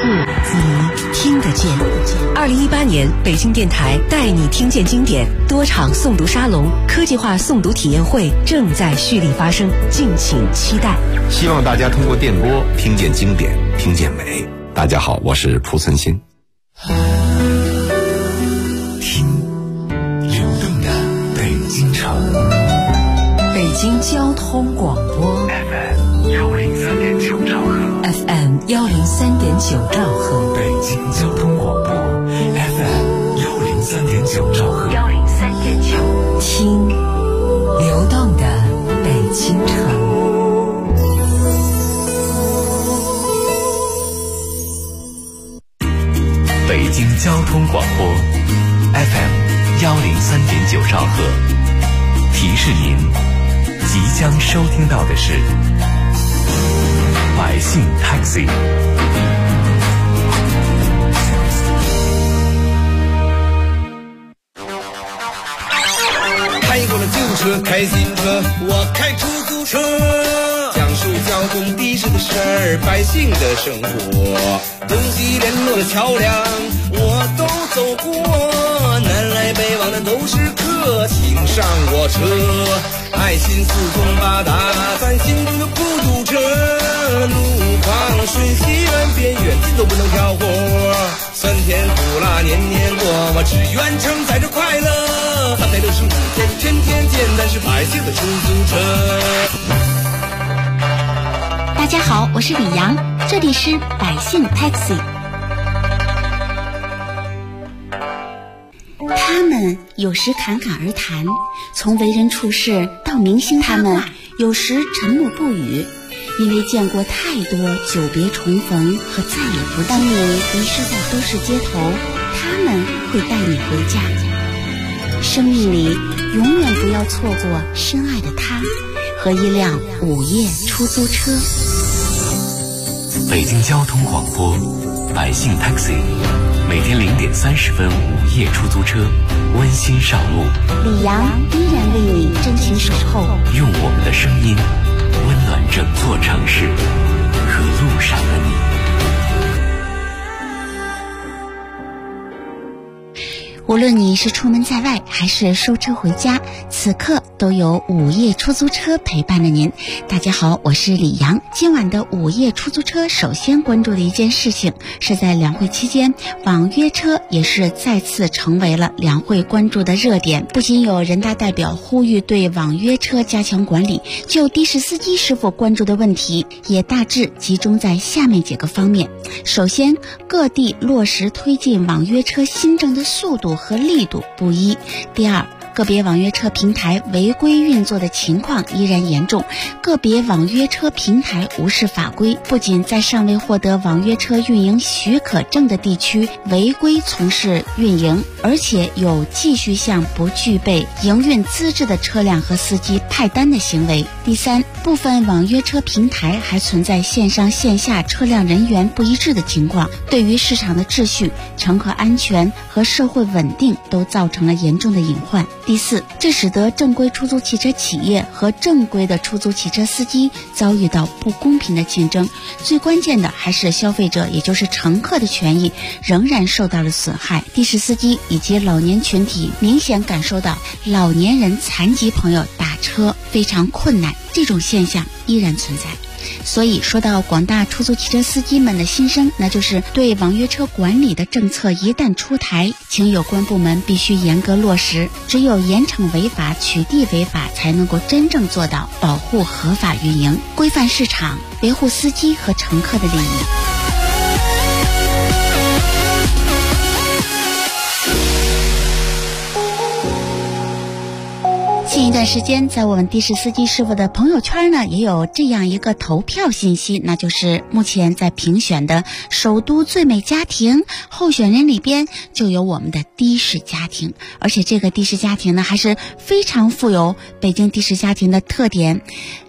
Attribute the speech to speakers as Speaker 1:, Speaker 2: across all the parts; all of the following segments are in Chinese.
Speaker 1: 你听得见。2018年北京电台带你听见经典多场诵读沙龙、科技化诵读体验会正在蓄力发生，敬请期待。
Speaker 2: 希望大家通过电波听见经典，听见美。大家好，我是蒲存昕。
Speaker 3: 听流动的北京城，
Speaker 1: 北京交通广播
Speaker 3: FM103.9兆赫
Speaker 1: ，FM103.9兆赫，
Speaker 3: 北京交通广播 FM103.9兆赫
Speaker 1: ，103.9，听流动的北京城。
Speaker 3: 北京交通广播 FM103.9兆赫，提示您即将收听到的是百姓 Taxi。
Speaker 4: 开过了旧车，开新车，我开出租车，讲述交通的士的事儿，百姓的生活，东西联络的桥梁我都走过，南来北往的都是客，请上我车，爱心四通八达，咱心中的孤独车，路况瞬息万变，远近都不能挑活，酸甜苦辣年年过，我只愿承载着快乐，365天天天见，咱是百姓的出租车。
Speaker 5: 大家好，我是李阳，这里是百姓 Taxi。 他们有时侃侃而谈，从为人处事到明星他们有时沉默不语，因为见过太多久别重逢和再也不见。当你迷失在都市街头，他们会带你回家。生命里永远不要错过深爱的他和一辆午夜出租车。
Speaker 3: 北京交通广播百姓 Taxi， 每天0点30分午夜出租车温馨上路，
Speaker 5: 李阳依然为你真情守候，
Speaker 3: 用我们的声音温暖整座城市和路上的你。
Speaker 5: 无论你是出门在外还是收车回家，此刻都有午夜出租车陪伴着您。大家好，我是李阳。今晚的午夜出租车首先关注的一件事情是在两会期间，网约车也是再次成为了两会关注的热点。不仅有人大代表呼吁对网约车加强管理，就的士司机是否关注的问题也大致集中在下面几个方面。首先，各地落实推进网约车新政的速度和力度不一。第二，个别网约车平台违规运作的情况依然严重，个别网约车平台无视法规，不仅在尚未获得网约车运营许可证的地区违规从事运营，而且有继续向不具备营运资质的车辆和司机派单的行为。第三，部分网约车平台还存在线上线下车辆人员不一致的情况，对于市场的秩序、乘客安全和社会稳定都造成了严重的隐患。第四，这使得正规出租汽车企业和正规的出租汽车司机遭遇到不公平的竞争。最关键的还是消费者，也就是乘客的权益仍然受到了损害。的士司机以及老年群体明显感受到老年人、残疾朋友打车非常困难，这种现象依然存在。所以说到广大出租汽车司机们的心声，那就是对网约车管理的政策一旦出台，请有关部门必须严格落实，只有严惩违法、取缔违法，才能够真正做到保护合法运营、规范市场、维护司机和乘客的利益。近一段时间，在我们的士司机师傅的朋友圈呢，也有这样一个投票信息，那就是目前在评选的首都最美家庭候选人里边就有我们的的士家庭，而且这个的士家庭呢还是非常富有北京的士家庭的特点。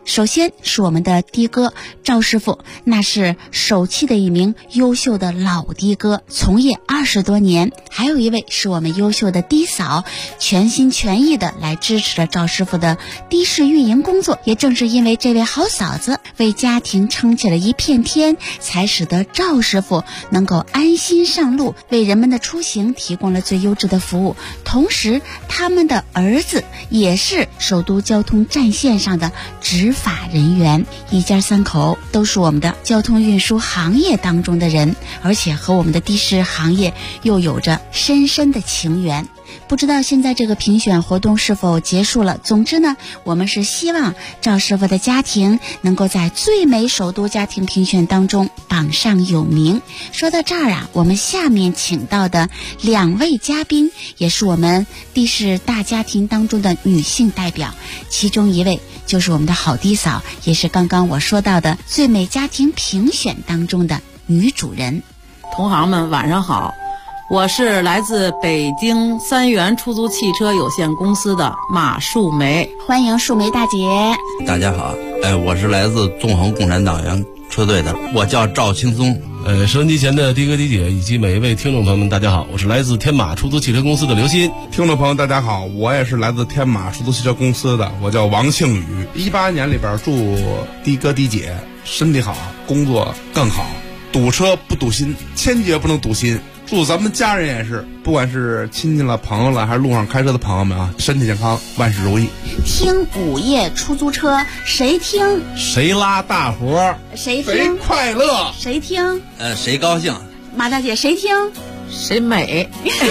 Speaker 5: 首先是我们的的哥赵师傅，那是首汽的一名优秀的老的哥，从业20多年。还有一位是我们优秀的的嫂，全心全意的来支持了赵师傅的的士运营工作。也正是因为这位好嫂子为家庭撑起了一片天，才使得赵师傅能够安心上路，为人们的出行提供了最优质的服务。同时他们的儿子也是首都交通战线上的执法人员，一家三口都是我们的交通运输行业当中的人，而且和我们的的士行业又有着深深的情缘。不知道现在这个评选活动是否结束了，总之呢，我们是希望赵师傅的家庭能够在最美首都家庭评选当中榜上有名。说到这儿啊，我们下面请到的2位嘉宾也是我们的士大家庭当中的女性代表，其中一位就是我们的好的嫂，也是刚刚我说到的最美家庭评选当中的女主人。
Speaker 6: 同行们晚上好，我是来自北京3元出租汽车有限公司的马树梅。
Speaker 5: 欢迎树梅大姐。
Speaker 7: 大家好，我是来自纵横共产党员车队的，我叫赵青松。
Speaker 8: 收音机前的的哥的姐以及每一位听众朋友们大家好，我是来自天马出租汽车公司的刘鑫。
Speaker 9: 听众朋友大家好，我也是来自天马出租汽车公司的，我叫王庆宇。18年里边祝的哥的姐身体好，工作更好，堵车不堵心，千劫不能堵心。祝咱们家人也是，不管是亲戚了朋友了还是路上开车的朋友们啊，身体健康，万事如意。
Speaker 5: 听午夜出租车，谁听
Speaker 8: 谁拉大活，
Speaker 5: 谁听
Speaker 9: 谁快乐，
Speaker 5: 谁听
Speaker 7: 谁高兴，
Speaker 5: 马大姐谁听
Speaker 6: 谁美。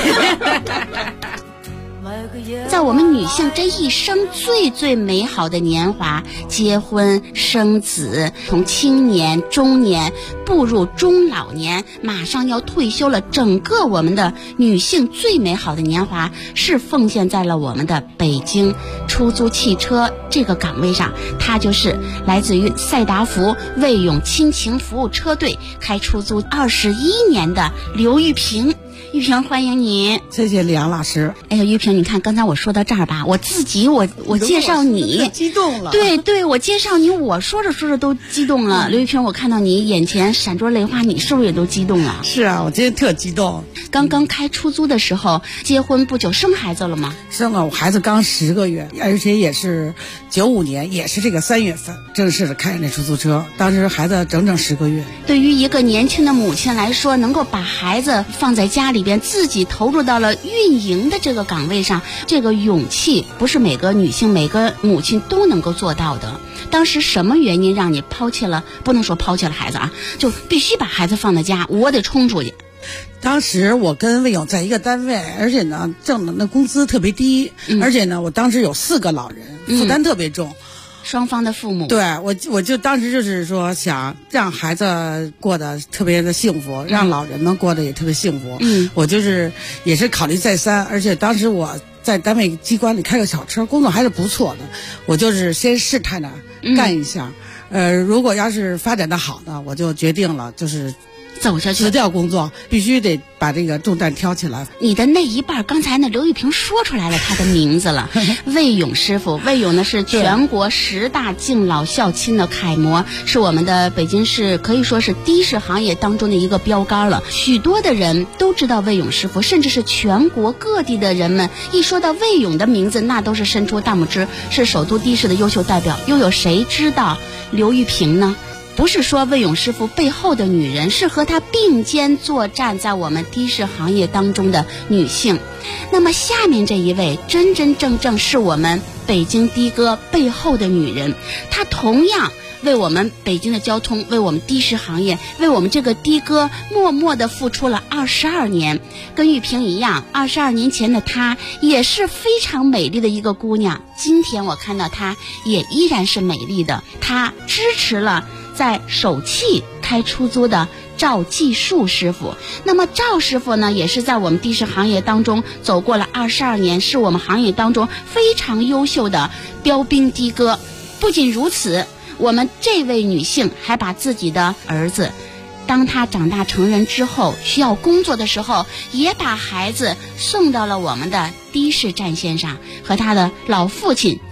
Speaker 5: 在我们女性这一生最美好的年华，结婚生子，从青年中年步入中老年，马上要退休了，整个我们的女性最美好的年华是奉献在了我们的北京出租汽车这个岗位上。她就是来自于赛达福卫永亲情服务车队，开出租21年的刘玉萍。玉萍，欢迎你。
Speaker 6: 谢谢李阳老师。
Speaker 5: 哎呀，玉萍，你看刚才我说到这儿吧，我自己我介绍你
Speaker 6: 激动了。
Speaker 5: 对，我介绍你，我说着都激动了。刘玉萍，我看到你眼前闪着泪花，你是不是也都激动了？
Speaker 6: 是啊，我今天特激动。
Speaker 5: 刚刚开出租的时候，结婚不久，生孩子了吗？
Speaker 6: 生了，我孩子刚10个月，而且也是95年，也是这个3月份正式的开那出租车，当时孩子整整10个月。
Speaker 5: 对于一个年轻的母亲来说，能够把孩子放在家里边，自己投入到了运营的这个岗位上，这个勇气不是每个女性每个母亲都能够做到的。当时什么原因让你抛弃了，不能说抛弃了孩子啊，就必须把孩子放在家，我得冲出去。
Speaker 6: 当时我跟魏勇在一个单位，而且呢挣的那工资特别低，而且呢我当时有4个老人，负担特别重。
Speaker 5: 双方的父母，
Speaker 6: 对，我就当时就是说想让孩子过得特别的幸福，让老人们过得也特别幸福。我就是也是考虑再三，而且当时我在单位机关里开个小车，工作还是不错的，我就是先试探着干一下。如果要是发展的好呢，我就决定了就是
Speaker 5: 走下去，
Speaker 6: 辞掉工作，必须得把这个重担挑起来。
Speaker 5: 你的那一半，刚才呢刘玉萍说出来了他的名字了，魏勇师傅。魏勇呢是全国10大敬老孝亲的楷模，是我们的北京市可以说是的士行业当中的一个标杆了。许多的人都知道魏勇师傅，甚至是全国各地的人们一说到魏勇的名字，那都是伸出大拇指，是首都的士的优秀代表。又有谁知道刘玉萍呢？不是说魏勇师傅背后的女人，是和他并肩作战在我们的士行业当中的女性。那么下面这一位真真正正是我们北京的哥背后的女人，她同样为我们北京的交通，为我们的士行业，为我们这个的哥默默地付出了22年。跟玉萍一样，22年前的她也是非常美丽的一个姑娘，今天我看到她也依然是美丽的。她支持了在首汽开出租的赵继树师傅。那么赵师傅呢，也是在我们的士行业当中走过了22年，是我们行业当中非常优秀的标兵的哥。不仅如此，我们这位女性还把自己的儿子，当他长大成人之后需要工作的时候，也把孩子送到了我们的的士战线上，和他的老父亲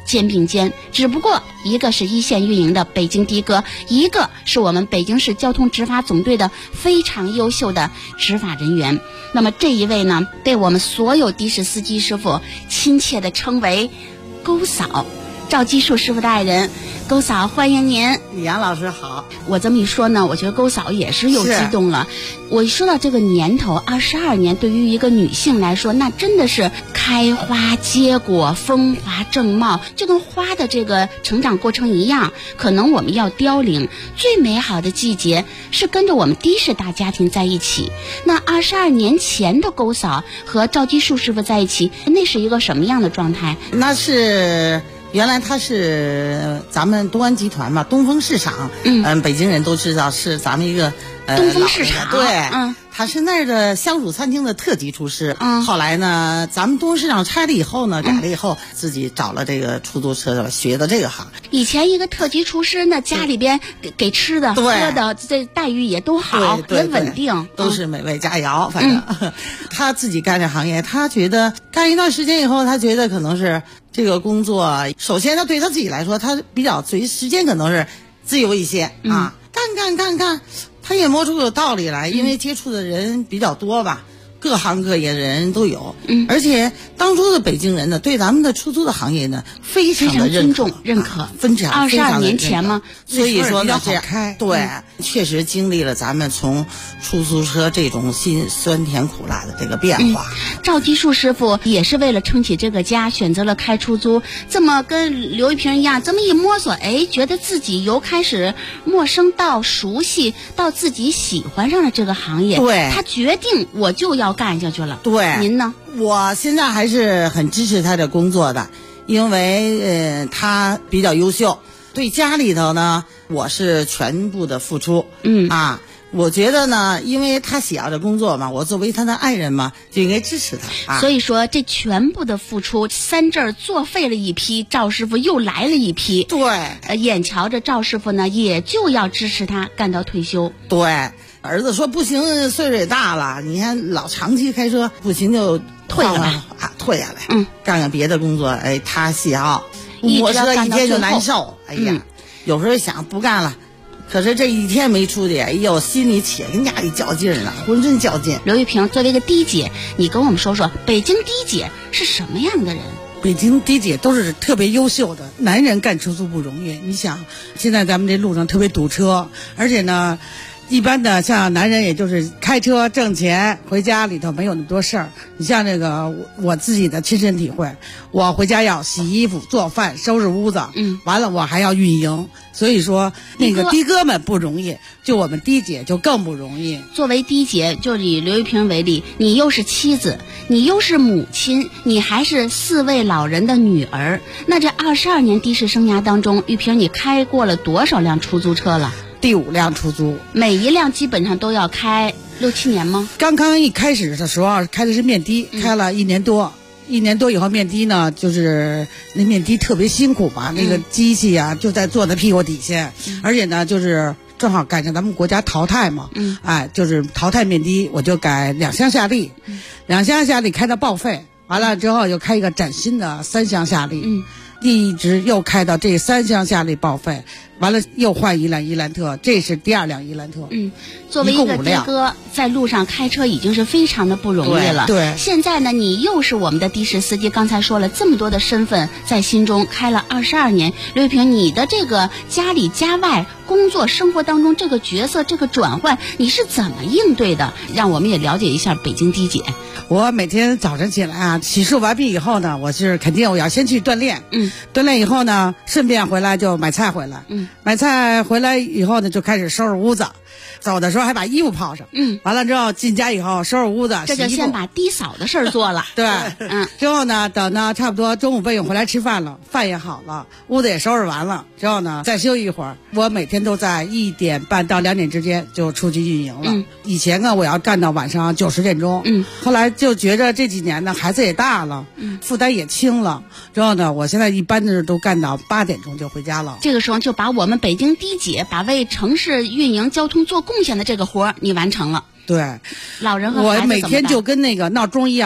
Speaker 5: 肩并肩，只不过一个是一线运营的北京的哥，一个是我们北京市交通执法总队的非常优秀的执法人员。那么这一位呢，被我们所有的士司机师傅亲切地称为勾嫂，赵基树师傅的爱人。勾嫂，欢迎您。
Speaker 6: 李阳老师好。
Speaker 5: 我这么一说呢，我觉得勾嫂也是又激动了。我一说到这个年头，22年，对于一个女性来说，那真的是开花结果，风华正茂，就跟花的这个成长过程一样，可能我们要凋零。最美好的季节是跟着我们的士大家庭在一起。那22年前的勾嫂和赵基树师傅在一起，那是一个什么样的状态？
Speaker 6: 那是原来他是咱们东安集团嘛，东风市场，北京人都知道是咱们一个
Speaker 5: 东风市场，
Speaker 6: 对，他是那儿的湘煮餐厅的特级厨师。后来呢，咱们东风市场拆了以后呢，改了以后，自己找了这个出租车学的这个行。
Speaker 5: 以前一个特级厨师呢，家里边给吃的、喝的，这待遇也都好，也稳定，
Speaker 6: 都是美味佳肴。反正他自己干这行业，他觉得干一段时间以后，他觉得可能是这个工作，首先他对他自己来说，他比较随时间可能是自由一些啊，干，他也摸出个道理来，因为接触的人比较多吧。各行各业的人都有，而且当初的北京人呢，对咱们的出租的行业呢，非常的
Speaker 5: 尊重、认可。22年前嘛，
Speaker 6: 所以说呢，这对，确实经历了咱们从出租车这种辛酸甜苦辣的这个变化。
Speaker 5: 赵基树师傅也是为了撑起这个家，选择了开出租。这么跟刘玉萍一样，这么一摸索，觉得自己由开始陌生到熟悉，到自己喜欢上了这个行业。
Speaker 6: 对，
Speaker 5: 他决定我就要干下去了。
Speaker 6: 对，
Speaker 5: 您呢？
Speaker 6: 我现在还是很支持他的工作的，因为他比较优秀，对家里头呢，我是全部的付出。我觉得呢，因为他喜爱的工作嘛，我作为他的爱人嘛，就应该支持他。
Speaker 5: 所以说，这全部的付出，三阵作废了一批，赵师傅又来了一批。
Speaker 6: 对，
Speaker 5: 眼瞧着赵师傅呢，也就要支持他干到退休。
Speaker 6: 对。儿子说不行，岁数也大了，你看老长期开车不行就
Speaker 5: 退了吧，
Speaker 6: 退下来，干干别的工作。他喜好摩托车一天就难受，有时候想不干了，可是这一天没出去，心里且跟家里较劲了，浑身较劲。
Speaker 5: 刘玉萍，作为一个的姐，你跟我们说说，北京的姐是什么样的人？
Speaker 6: 北京的姐都是特别优秀的，男人干出租不容易。你想，现在咱们这路上特别堵车，而且呢。一般的像男人也就是开车挣钱，回家里头没有那么多事儿。你像这个我自己的亲身体会，我回家要洗衣服、做饭、收拾屋子，完了我还要运营。所以说那个的哥们不容易，就我们的姐就更不容易。
Speaker 5: 作为的姐，就以刘玉萍为例，你又是妻子，你又是母亲，你还是4位老人的女儿。那这22年的士生涯当中，玉萍你开过了多少辆出租车了？
Speaker 6: 第5辆出租，
Speaker 5: 每一辆基本上都要开6、7年吗？
Speaker 6: 刚刚一开始的时候开的是面的，开了1年多，1年多以后面的呢，就是那面的特别辛苦吧，那个机器啊就在坐在屁股底下，而且呢就是正好赶上咱们国家淘汰嘛，就是淘汰面的，我就改2厢夏利，2厢夏利开到报废，完了之后又开一个崭新的3厢夏利，一直又开到这3厢夏利报废，完了又换一辆伊兰特，这是第2辆伊兰特。
Speaker 5: 作为一个的哥，在路上开车已经是非常的不容易了。
Speaker 6: 对，
Speaker 5: 现在呢，你又是我们的的士司机，刚才说了这么多的身份在心中，开了22年。刘玉萍，你的这个家里家外工作生活当中这个角色这个转换，你是怎么应对的？让我们也了解一下北京的姐。
Speaker 6: 我每天早晨起来啊，洗漱完毕以后呢，我是肯定我要先去锻炼，锻炼以后呢，顺便回来就买菜回来，买菜回来以后呢，就开始收拾屋子。走的时候还把衣服泡上，完了之后进家以后收拾屋子，
Speaker 5: 这就先把的嫂的事儿做了。
Speaker 6: 对，之后呢，等呢差不多中午备用回来吃饭了，饭也好了，屋子也收拾完了，之后呢再休息一会儿。我每天都在1点半到2点之间就出去运营了。以前呢我要干到晚上9、10点钟，后来就觉着这几年呢孩子也大了，负担也轻了，之后呢我现在一般的都干到8点钟就回家了。
Speaker 5: 这个时候就把我们北京的姐把为城市运营交通做贡献的这个活儿你完成了。
Speaker 6: 对，
Speaker 5: 老人和孩子
Speaker 6: 我每天就跟那个闹钟一样，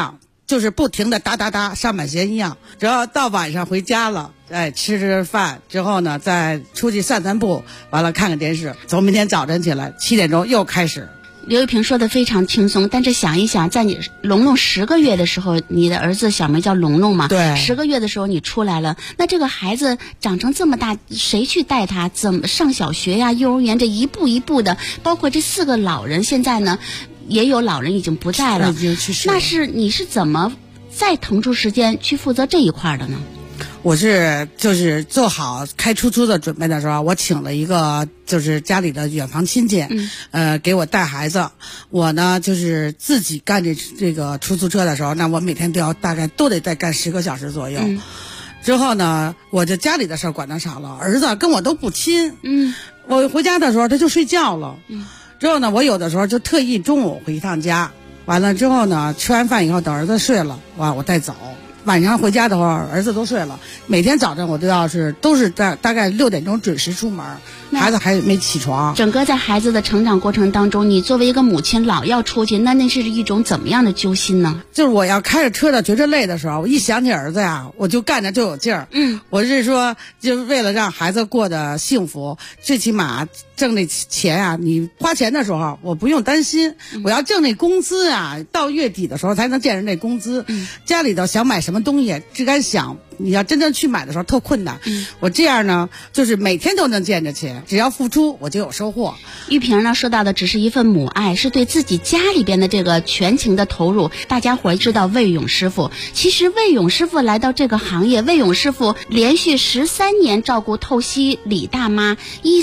Speaker 6: 就是不停的哒哒哒上板弦一样，只要到晚上回家了，吃饭之后呢，再出去散散步，完了看看电视，从明天早晨起来7点钟又开始。
Speaker 5: 刘玉萍说的非常轻松，但是想一想，在你龙龙10个月的时候，你的儿子小名叫龙龙嘛，
Speaker 6: 对
Speaker 5: ，10个月的时候你出来了，那这个孩子长成这么大，谁去带他？怎么上小学呀、幼儿园？这一步一步的，包括这4个老人，现在呢，也有老人已经不在了，
Speaker 6: 已经去世了。
Speaker 5: 你是怎么再腾出时间去负责这一块的呢？
Speaker 6: 我就是做好开出租的准备的时候，我请了一个就是家里的远房亲戚，给我带孩子。我呢就是自己干这个出租车的时候，那我每天大概都得再干10个小时左右。之后呢，我就家里的事儿管得少了，儿子跟我都不亲。我回家的时候他就睡觉了。之后呢，我有的时候就特意中午回一趟家，完了之后呢，吃完饭以后等儿子睡了，我再走。晚上回家的话，儿子都睡了。每天早晨我都是大概6点钟准时出门，孩子还没起床。
Speaker 5: 整个在孩子的成长过程当中，你作为一个母亲老要出去，那是一种怎么样的揪心呢？
Speaker 6: 就是我要开着车的觉着累的时候，我一想起儿子呀，我就干着就有劲儿。我是说，就是为了让孩子过得幸福，最起码挣那钱啊，你花钱的时候我不用担心，我要挣那工资啊，到月底的时候才能见着那工资。家里头想买什么东西，只敢想，你要真正去买的时候特困难。我这样呢，就是每天都能见着钱，只要付出我就有收获。
Speaker 5: 玉萍呢说到的只是一份母爱，是对自己家里边的这个全情的投入。大家伙知道魏勇师傅，其实魏勇师傅来到这个行业，魏勇师傅连续13年照顾透析李大妈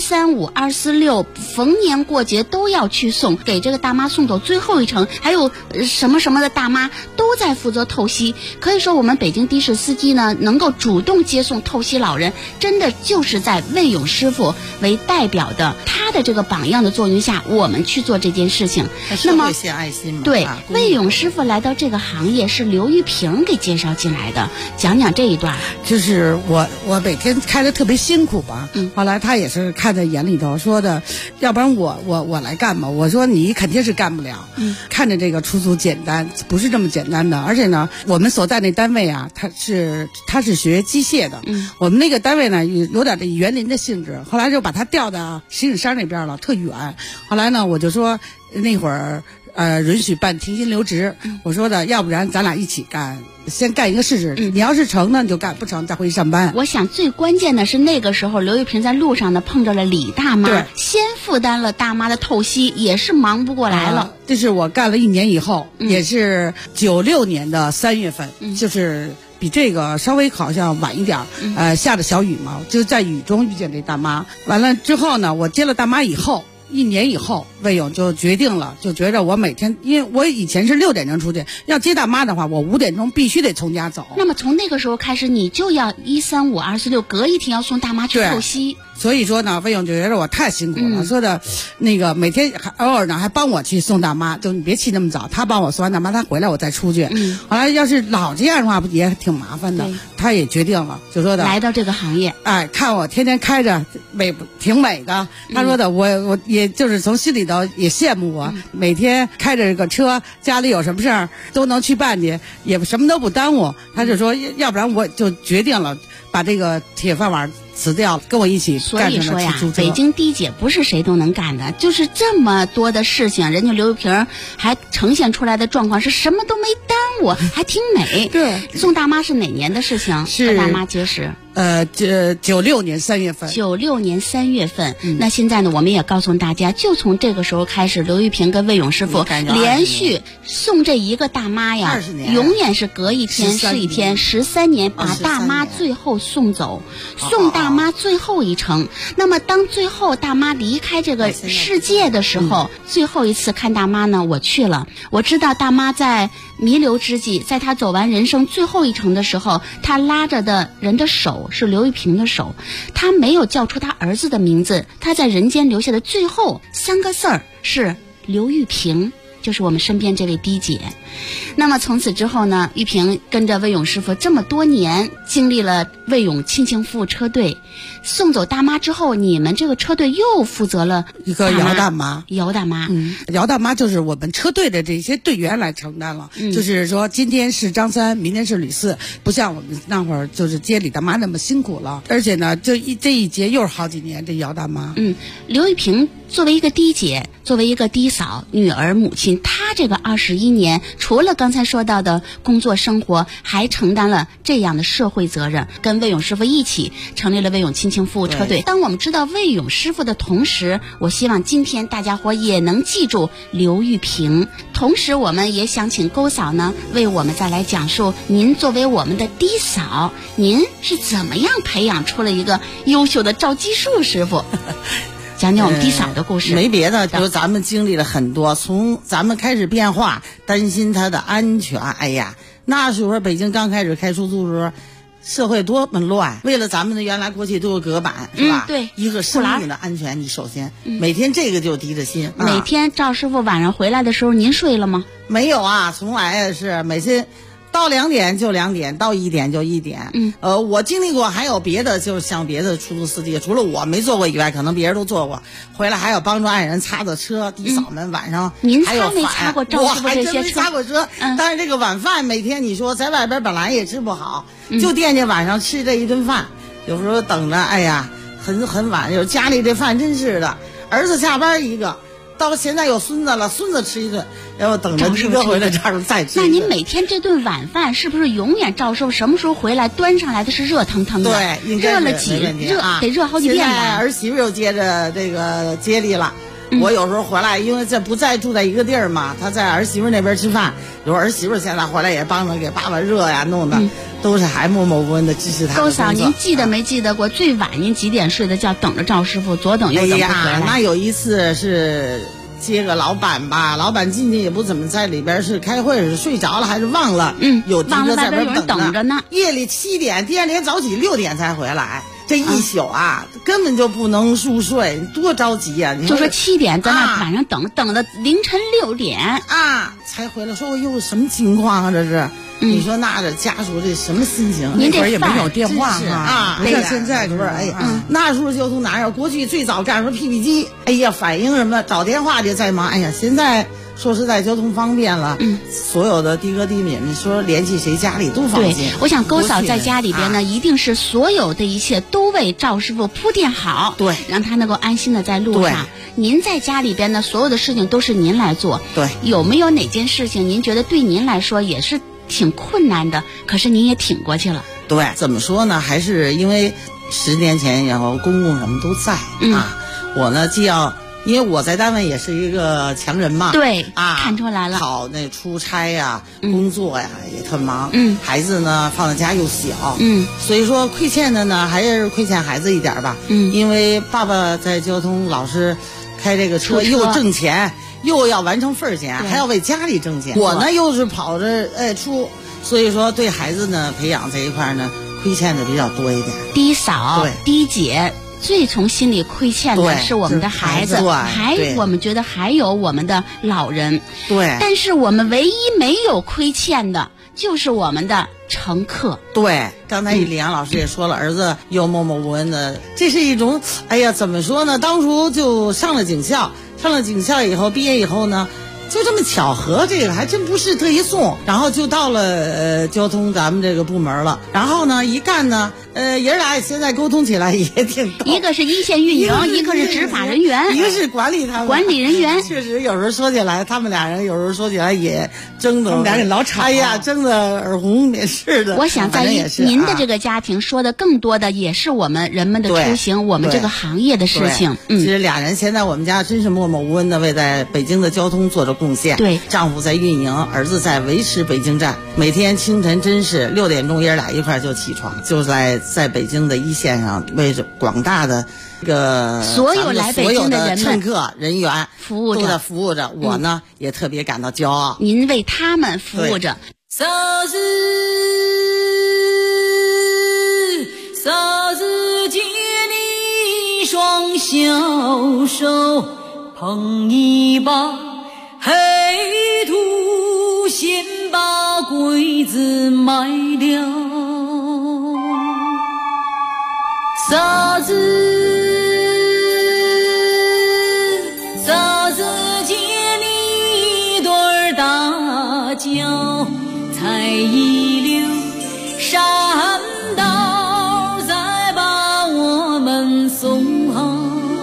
Speaker 5: ，135、246，逢年过节都要去送，给这个大妈送走最后一程，还有什么什么的大妈都在负责透析。可以说我们北京的士司机呢，能够主动接送透析老人，真的就是在魏勇师傅为代表的他的这个榜样的作用下，我们去做这件事情。那么
Speaker 6: 献爱心嘛，
Speaker 5: 对，魏勇师傅来到这个行业是刘玉萍给介绍进来的，讲讲这一段。
Speaker 6: 就是我每天开的特别辛苦吧，后来他也是看在眼里头，说的，要不然我来干吧。我说你肯定是干不了，看着这个出租简单，不是这么简单的。而且呢，我们所在那单位啊，他是学机械的，我们那个单位呢有点这园林的性质，后来就把他调到石景山那边了，特远。后来呢，我就说那会儿允许办停薪留职，我说的，要不然咱俩一起干，先干一个试试，你要是成呢你就干，不成再回去上班。
Speaker 5: 我想最关键的是那个时候刘玉萍在路上呢碰着了李大妈，先负担了大妈的透析，也是忙不过来了。
Speaker 6: 这是我干了1年以后，也是96年的3月份，就是比这个稍微好像晚一点，下着小雨嘛，就在雨中遇见这大妈。完了之后呢，我接了大妈以后1年以后，魏勇就决定了，就觉着我每天，因为我以前是6点钟出去，要接大妈的话，我5点钟必须得从家走。
Speaker 5: 那么从那个时候开始，你就要135、246，隔一天要送大妈去透析。
Speaker 6: 所以说呢，魏勇就觉得我太辛苦了，说的那个每天偶尔呢还帮我去送大妈，就你别起那么早，他帮我送完大妈，他回来我再出去。后来要是老这样的话，不也挺麻烦的。他也决定了，就说的
Speaker 5: 来到这个行业，
Speaker 6: 看我天天开着挺美的。他说的我也就是从心里头也羡慕我，每天开着这个车，家里有什么事儿都能去办去，也什么都不耽误。他就说，要不然我就决定了把这个铁饭碗辞掉，跟我一起干成了出租车。
Speaker 5: 北京的姐不是谁都能干的，就是这么多的事情，人家刘玉萍还呈现出来的状况是什么都没耽误，还挺美。
Speaker 6: 对，
Speaker 5: 送大妈是哪年的事情？
Speaker 6: 是
Speaker 5: 大妈结识。
Speaker 6: 96年3月份。
Speaker 5: 96年3月份。那现在呢，我们也告诉大家，就从这个时候开始，刘玉萍跟魏勇师傅连续送这一个大妈呀
Speaker 6: ，20年，
Speaker 5: 永远是隔一天是一天，13年把大妈最后送走，送大妈最后一程。那么当最后大妈离开这个世界的时候，最后一次看大妈呢，我去了。我知道大妈在弥留之际，在她走完人生最后一程的时候，她拉着的人的手是刘玉萍的手，她没有叫出她儿子的名字，她在人间留下的最后3个字儿是刘玉萍。 就是我们身边这位D姐。那么从此之后呢，玉萍跟着魏勇师傅这么多年，经历了魏勇亲情服务车队，送走大妈之后，你们这个车队又负责了
Speaker 6: 一个姚大妈。
Speaker 5: 姚大妈，
Speaker 6: 姚大妈就是我们车队的这些队员来承担了，就是说今天是张三，明天是吕四，不像我们那会儿就是接李大妈那么辛苦了。而且呢，这一接又是好几年，这姚大妈。
Speaker 5: 刘玉萍作为一个D姐，作为一个D嫂，女儿母亲，她这个21年，除了刚才说到的工作生活，还承担了这样的社会责任，跟魏勇师傅一起成立了魏勇亲情服务车队。当我们知道魏勇师傅的同时，我希望今天大家伙也能记住刘玉萍。同时我们也想请勾嫂呢为我们再来讲述，您作为我们的D嫂，您是怎么样培养出了一个优秀的赵基树师傅？讲讲我们D嫂的故事。
Speaker 10: 没别的，就是咱们经历了很多，从咱们开始变化，担心他的安全。哎呀，那时候北京刚开始开出租的时候，社会多么乱，为了咱们的原来过去都有隔板，是吧？
Speaker 5: 对，
Speaker 10: 一个生命的安全，你首先每天这个就提着心。
Speaker 5: 每天赵师傅晚上回来的时候，您睡了吗？
Speaker 10: 没有啊，从来是每次到2点就2点，到1点就1点。我经历过，还有别的，就是像别的出租司机，除了我没做过以外，可能别人都做过。回来还要帮助爱人擦擦车，D嫂们晚上
Speaker 5: 您
Speaker 10: 还有
Speaker 5: 没擦过赵师傅这些车？
Speaker 10: 我还真没擦过车。但是这个晚饭每天你说在外边本来也吃不好，就惦记晚上吃这一顿饭。有时候等着，哎呀，很晚，有家里这饭真是的。儿子下班一个。到现在有孙子了，孙子吃一顿，然后等着D哥回来这儿再吃。
Speaker 5: 那您每天这顿晚饭是不是永远赵师傅什么时候回来端上来的是热腾腾的？
Speaker 10: 对，
Speaker 5: 热了得热好几遍吧。
Speaker 10: 现在儿媳妇又接着这个接力了。我有时候回来，因为这不再住在一个地儿嘛，他在儿媳妇那边吃饭，有儿媳妇现在回来也帮着给爸爸热呀弄的，都是还默默无闻的支持他的工作。
Speaker 5: 勾嫂，您记得没记得过最晚您几点睡的觉，等着赵师傅，左等右等不回来？
Speaker 10: 那有一次是接个老板吧，老板进去也不怎么在里边是开会，是睡着了还是忘了？有D哥在边
Speaker 5: 等着呢。
Speaker 10: 夜里7点，第二天早起6点才回来。这一宿啊，根本就不能入睡，多着急呀！
Speaker 5: 就说7点在那晚上等的凌晨6点
Speaker 10: 啊才回来，说我又什么情况啊？这是，你说那这家属这什么心情？
Speaker 5: 您
Speaker 6: 那会儿也没有电话
Speaker 10: 啊，
Speaker 6: 不像现在
Speaker 10: 不是？哎呀，那时候交通哪有？过去最早干什么 PP 机？哎呀，反应什么找电话就在忙。哎呀，现在说实在交通方便了，所有的D哥D敏，你说联系谁家里都放心。
Speaker 5: 对，我想勾嫂在家里边呢，一定是所有的一切都为赵师傅铺垫好，
Speaker 10: 对，
Speaker 5: 让他能够安心的在路上。您在家里边呢，所有的事情都是您来做。
Speaker 10: 对，
Speaker 5: 有没有哪件事情您觉得对您来说也是挺困难的，可是您也挺过去了？
Speaker 10: 对，怎么说呢？还是因为10年前以后公公什么都在啊，我呢既要。因为我在单位也是一个强人嘛，
Speaker 5: 对
Speaker 10: 啊，
Speaker 5: 看出来了，
Speaker 10: 跑那出差呀、工作呀也特忙，孩子呢放在家又小，所以说亏欠的呢还是亏欠孩子一点吧，因为爸爸在交通老是开这个车又挣钱，又要完成份儿钱，还要为家里挣钱，我呢又是跑着所以说对孩子呢培养这一块呢亏欠的比较多一点。
Speaker 5: D嫂、D姐。最从心里亏欠的是我们的孩子，我们觉得还有我们的老人，
Speaker 10: 对。
Speaker 5: 但是我们唯一没有亏欠的就是我们的乘客。
Speaker 10: 对，刚才李阳老师也说了，儿子又默默无闻的，这是一种，哎呀，怎么说呢？当初就上了警校以后，毕业以后呢，就这么巧合，这个还真不是特意送，然后就到了交通咱们这个部门了。然后呢，一干呢，爷俩现在沟通起来也挺逗。
Speaker 5: 一个是一线运营，一个是执法人员，
Speaker 10: 一个是管理他们
Speaker 5: 管理人员。
Speaker 10: 确实有时候说起来，他们俩人有时候说起来也争得，
Speaker 6: 他们俩人老吵。
Speaker 10: 哎呀，争得耳红也是的。
Speaker 5: 我想在您的这个家庭说的更多的也是我们人们的出行，我们这个行业的事情。
Speaker 10: 其实俩人现在我们家真是默默无闻的为在北京的交通做着贡献。
Speaker 5: 对，
Speaker 10: 丈夫在运营，儿子在维持北京站。每天清晨真是6点钟，爷俩一块就起床，就在北京的一线上，为着广大的这个
Speaker 5: 所有来北京的人们
Speaker 10: 乘客人员
Speaker 5: 服务着，
Speaker 10: 都在服务着。我呢也特别感到骄傲。
Speaker 5: 您为他们服务着。
Speaker 11: 啥子借你双小手，捧一把黑。 鬼子卖了，嫂子借你对儿大脚，才一溜山道，再把我们送好。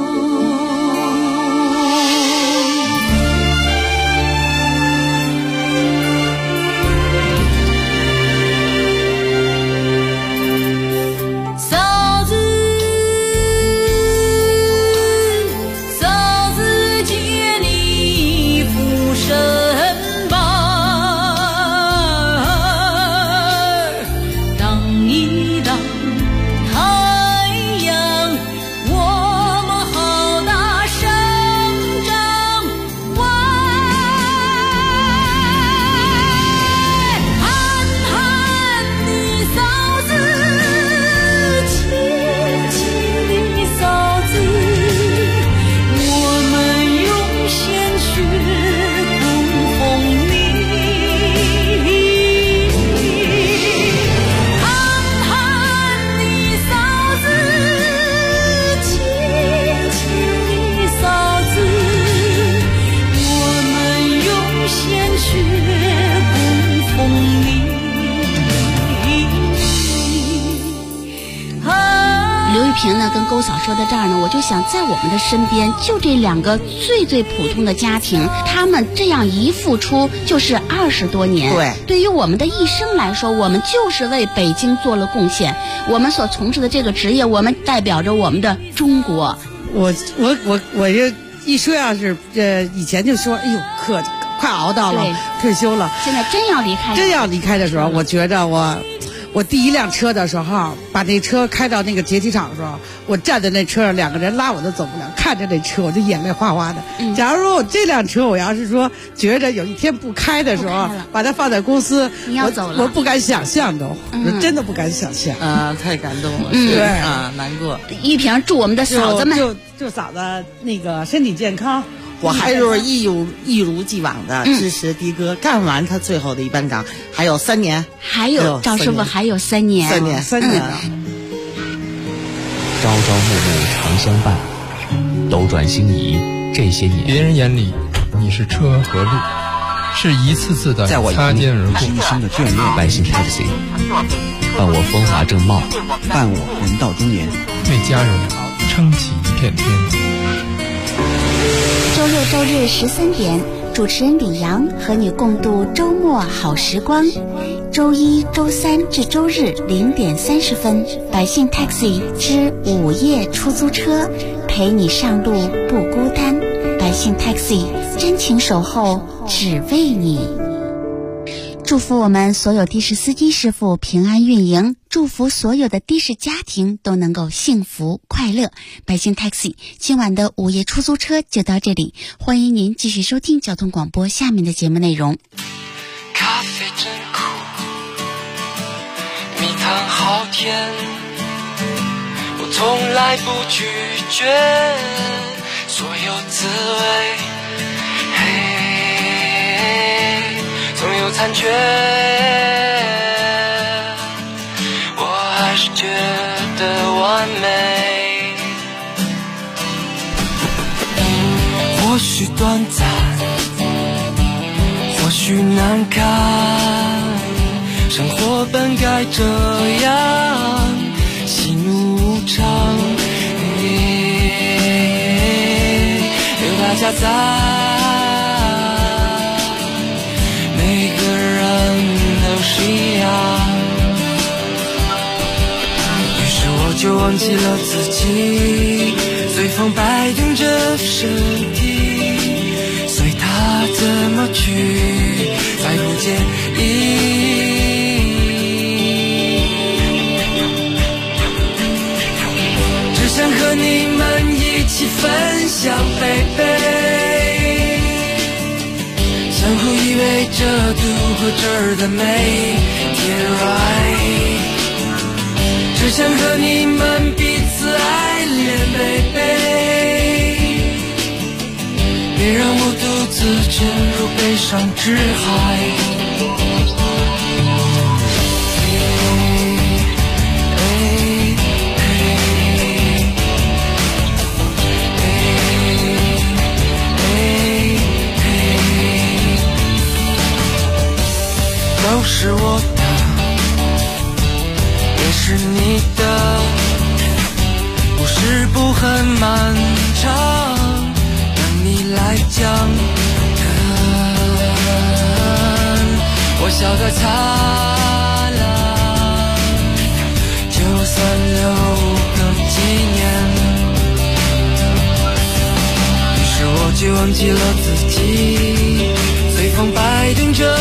Speaker 5: 跟勾嫂说到这儿呢，我就想在我们的身边就这2个最普通的家庭，他们这样一付出就是20多年。对于我们的一生来说，我们就是为北京做了贡献。我们所从事的这个职业，我们代表着我们的中国。
Speaker 6: 我这一说要是以前就说，哎呦，快熬到了退休了，
Speaker 5: 现在真要离开
Speaker 6: 的时候，我觉着我第一辆车的时候，把那车开到那个解体厂的时候，我站在那车上，2个人拉我都走不了，看着那车我就眼泪哗哗的。假如说我这辆车，我要是说觉着有一天不开的时候，把它放在公司，
Speaker 5: 你要走了，
Speaker 6: 我不敢想象都，我真的不敢想象
Speaker 10: 太感动了，
Speaker 6: 对
Speaker 10: 难过。
Speaker 5: 玉萍祝我们的嫂子们，
Speaker 6: 祝嫂子那个身体健康。
Speaker 10: 我还是一如既往的支持的哥干完他最后的一班岗，还有3年，
Speaker 5: 还有赵师傅还有3年
Speaker 10: ，3年。
Speaker 3: 朝朝暮暮常相伴，斗转星移这些年，
Speaker 12: 别人眼里你是车和路，是一次次的擦肩而过，
Speaker 13: 一生的眷恋。
Speaker 3: 百姓 taxi， 伴我风华正茂，
Speaker 13: 伴我人到中年，
Speaker 12: 为家人撑起一片天。
Speaker 5: 周六周日13点，主持人李阳和你共度周末好时光。周一、周三至周日0点30分，百姓 taxi 之午夜出租车，陪你上路不孤单。百姓 taxi 真情守候，只为你。祝福我们所有的士司机师傅平安运营，祝福所有的的士家庭都能够幸福快乐。百姓 taxi 今晚的午夜出租车就到这里，欢迎您继续收听交通广播下面的节目内容。
Speaker 14: 咖啡真苦，蜜糖好甜，我从来不拒绝所有滋味，总有残缺，我还是觉得完美。或许短暂，或许难堪，生活本该这样，喜怒无常，有大家在。于是我就忘记了自己，随风摆动着身体，随它怎么去，再不介意。只想和你们一起分享baby，相互依偎着度过这儿的每天 right， 只想和你们彼此爱恋 baby， 别让我独自沉入悲伤之海。 是我的，也是你的，故事不很漫长，等你来讲。我笑得灿烂，就算留个纪念。于是我就忘记了自己，随风摆动着